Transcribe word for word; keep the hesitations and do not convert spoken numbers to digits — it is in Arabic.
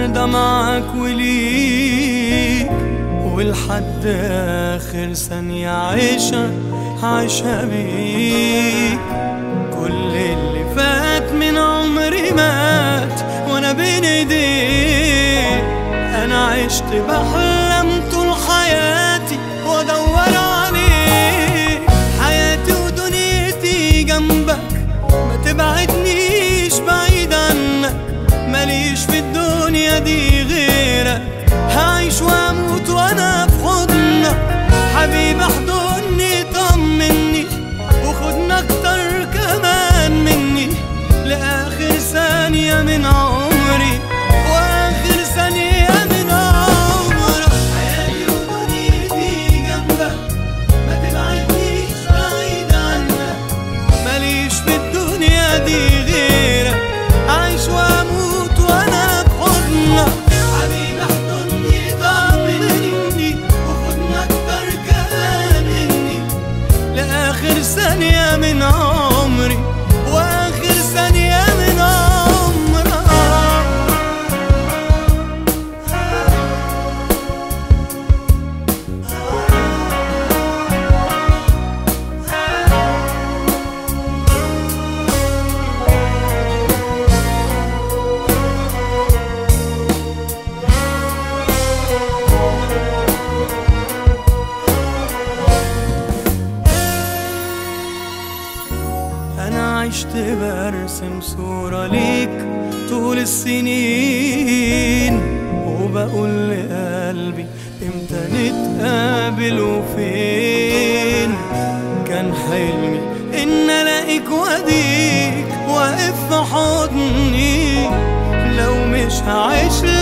ده معاك وليك، ولحد آخر ثانية عيشة عايشها بيك. كل اللي فات من عمري مات وانا بين ايديك. انا عشت بحلم طول حياتي وادور عليك. حياتي ودنيتي جنبك، ما تبعدنيش بعيد عنك. ماليش في الدنيا دي غيرك، هعيش واموت وانا في حضنك. حبيبي احضني طمني وخدنا اكتر كمان مني، لاخر ثانية من عمري واخر ثانية من عمرك. حياتي ودنيتي جنبك، ما تبعدنيش بعيد عنك. ماليش في الدنيا دي غيرك، عايش واموت وانا في حضنك. حبيبي احضني طمني وخدنا اكتر كمان مني، لاخر ثانية من عمري واخر ثانية من عمرك. أنا عشت برسم صورة ليك طول السنين، وبقول لقلبي امتى نتقابل وفين. كان حلمي إن ألاقيك وأديك واقف في حضني. لو مش هعيش